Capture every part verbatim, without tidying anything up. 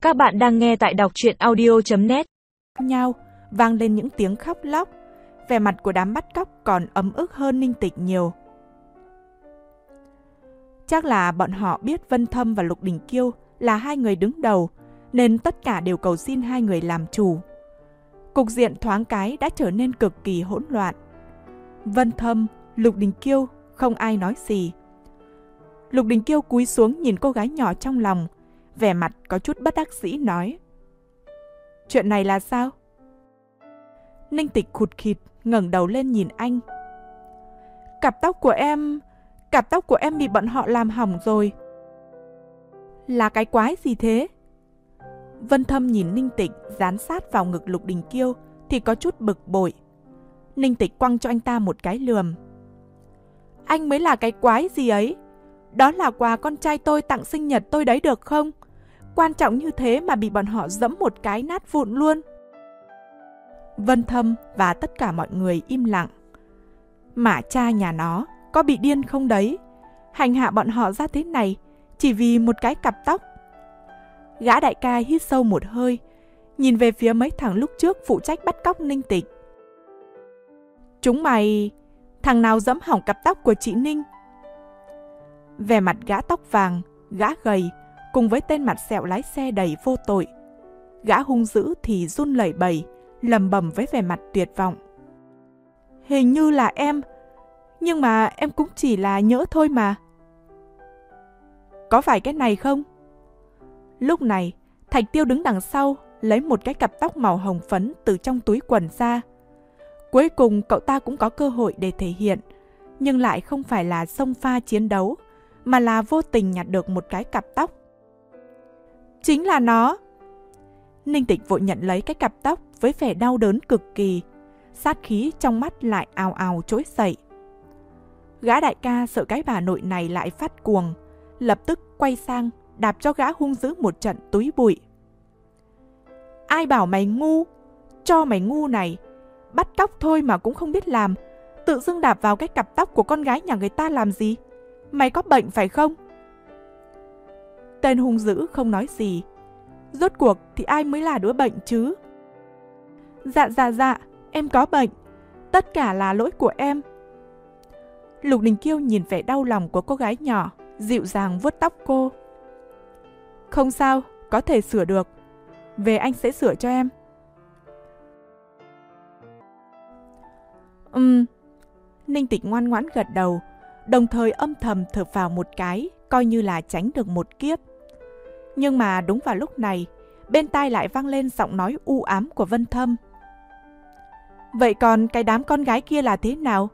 Các bạn đang nghe tại đọc truyện audio chấm net. Nhau vang lên những tiếng khóc lóc. Vẻ mặt của đám bắt cóc còn ấm ức hơn Ninh Tịch nhiều. Chắc là bọn họ biết Vân Thâm và Lục Đình Kiêu là hai người đứng đầu, nên tất cả đều cầu xin hai người làm chủ. Cục diện thoáng cái đã trở nên cực kỳ hỗn loạn. Vân Thâm, Lục Đình Kiêu không ai nói gì. Lục Đình Kiêu cúi xuống nhìn cô gái nhỏ trong lòng, vẻ mặt có chút bất đắc dĩ nói: Chuyện này là sao? Ninh Tịch khụt khịt ngẩng đầu lên nhìn anh. Cặp tóc của em, cặp tóc của em bị bọn họ làm hỏng rồi. Là cái quái gì thế? Vân Thâm nhìn Ninh Tịch dán sát vào ngực Lục Đình Kiêu thì có chút bực bội. Ninh Tịch quăng cho anh ta một cái lườm. Anh mới là cái quái gì ấy? Đó là quà con trai tôi tặng sinh nhật tôi đấy được không? Quan trọng như thế mà bị bọn họ giẫm một cái nát vụn luôn. Vân Thâm và tất cả mọi người im lặng. Mà cha nhà nó có bị điên không đấy? Hành hạ bọn họ ra thế này chỉ vì một cái cặp tóc. Gã đại ca hít sâu một hơi, nhìn về phía mấy thằng lúc trước phụ trách bắt cóc Ninh Tịch. Chúng mày, thằng nào giẫm hỏng cặp tóc của chị Ninh? Vẻ mặt gã tóc vàng, gã gầy, cùng với tên mặt sẹo lái xe đầy vô tội. Gã hung dữ thì run lẩy bẩy, lầm bầm với vẻ mặt tuyệt vọng. Hình như là em, nhưng mà em cũng chỉ là nhỡ thôi mà. Có phải cái này không? Lúc này, Thạch Tiêu đứng đằng sau, lấy một cái cặp tóc màu hồng phấn từ trong túi quần ra. Cuối cùng cậu ta cũng có cơ hội để thể hiện, nhưng lại không phải là xông pha chiến đấu, mà là vô tình nhặt được một cái cặp tóc. Chính là nó. Ninh Tịch vội nhận lấy cái cặp tóc với vẻ đau đớn cực kỳ, sát khí trong mắt lại ào ào trỗi dậy. Gã đại ca sợ cái bà nội này lại phát cuồng, lập tức quay sang đạp cho gã hung dữ một trận túi bụi. Ai bảo mày ngu? Cho mày ngu này, bắt cóc thôi mà cũng không biết làm, tự dưng đạp vào cái cặp tóc của con gái nhà người ta làm gì? Mày có bệnh phải không? Tên hung dữ không nói gì. Rốt cuộc thì ai mới là đứa bệnh chứ? Dạ dạ dạ, em có bệnh. Tất cả là lỗi của em. Lục Đình Kiêu nhìn vẻ đau lòng của cô gái nhỏ, dịu dàng vuốt tóc cô. Không sao, có thể sửa được. Về anh sẽ sửa cho em. Ừm. Ninh Tịch ngoan ngoãn gật đầu, đồng thời âm thầm thở phào một cái, coi như là tránh được một kiếp. Nhưng mà đúng vào lúc này, bên tai lại vang lên giọng nói u ám của Vân Thâm. Vậy còn cái đám con gái kia là thế nào?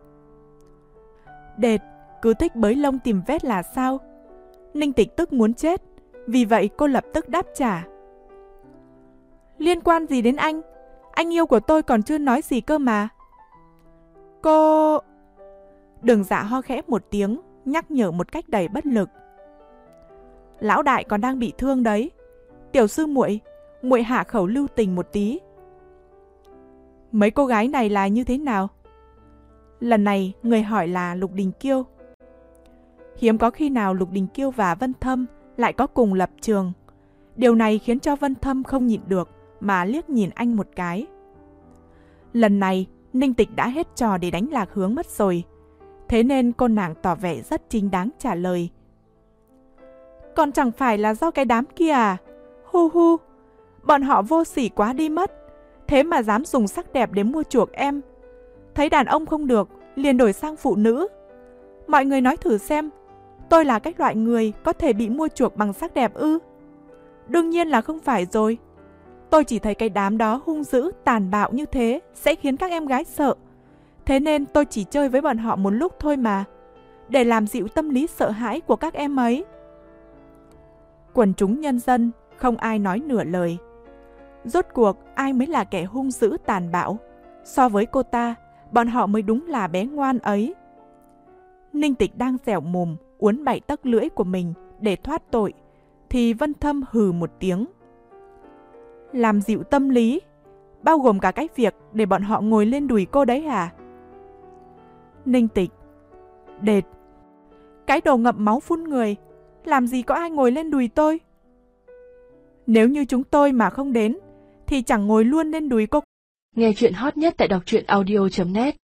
Đệt, cứ thích bới lông tìm vết là sao? Ninh Tịch tức muốn chết, vì vậy cô lập tức đáp trả. Liên quan gì đến anh? Anh yêu của tôi còn chưa nói gì cơ mà. Cô... Đường Dạ ho khẽ một tiếng, nhắc nhở một cách đầy bất lực. Lão đại còn đang bị thương đấy. Tiểu sư muội, muội hạ khẩu lưu tình một tí. Mấy cô gái này là như thế nào? Lần này người hỏi là Lục Đình Kiêu. Hiếm có khi nào Lục Đình Kiêu và Vân Thâm lại có cùng lập trường. Điều này khiến cho Vân Thâm không nhịn được mà liếc nhìn anh một cái. Lần này Ninh Tịch đã hết trò để đánh lạc hướng mất rồi. Thế nên cô nàng tỏ vẻ rất chính đáng trả lời. Còn chẳng phải là do cái đám kia à? Hu hu, bọn họ vô sỉ quá đi mất. Thế mà dám dùng sắc đẹp để mua chuộc em. Thấy đàn ông không được, liền đổi sang phụ nữ. Mọi người nói thử xem, tôi là cái loại người có thể bị mua chuộc bằng sắc đẹp ư? Đương nhiên là không phải rồi. Tôi chỉ thấy cái đám đó hung dữ, tàn bạo như thế sẽ khiến các em gái sợ. Thế nên tôi chỉ chơi với bọn họ một lúc thôi mà, để làm dịu tâm lý sợ hãi của các em ấy. Quần chúng nhân dân không ai nói nửa lời. Rốt cuộc ai mới là kẻ hung dữ tàn bạo? So với cô ta, bọn họ mới đúng là bé ngoan ấy. Ninh Tịch đang dẻo mồm uốn bảy tấc lưỡi của mình để thoát tội, thì Vân Thâm hừ một tiếng. Làm dịu tâm lý, bao gồm cả cái việc để bọn họ ngồi lên đùi cô đấy à? Ninh Tịch, đệt, cái đồ ngậm máu phun người, làm gì có ai ngồi lên đùi tôi? Nếu như chúng tôi mà không đến, thì chẳng ngồi luôn lên đùi cô. Nghe chuyện hot nhất tại đọc truyện audio chấm net.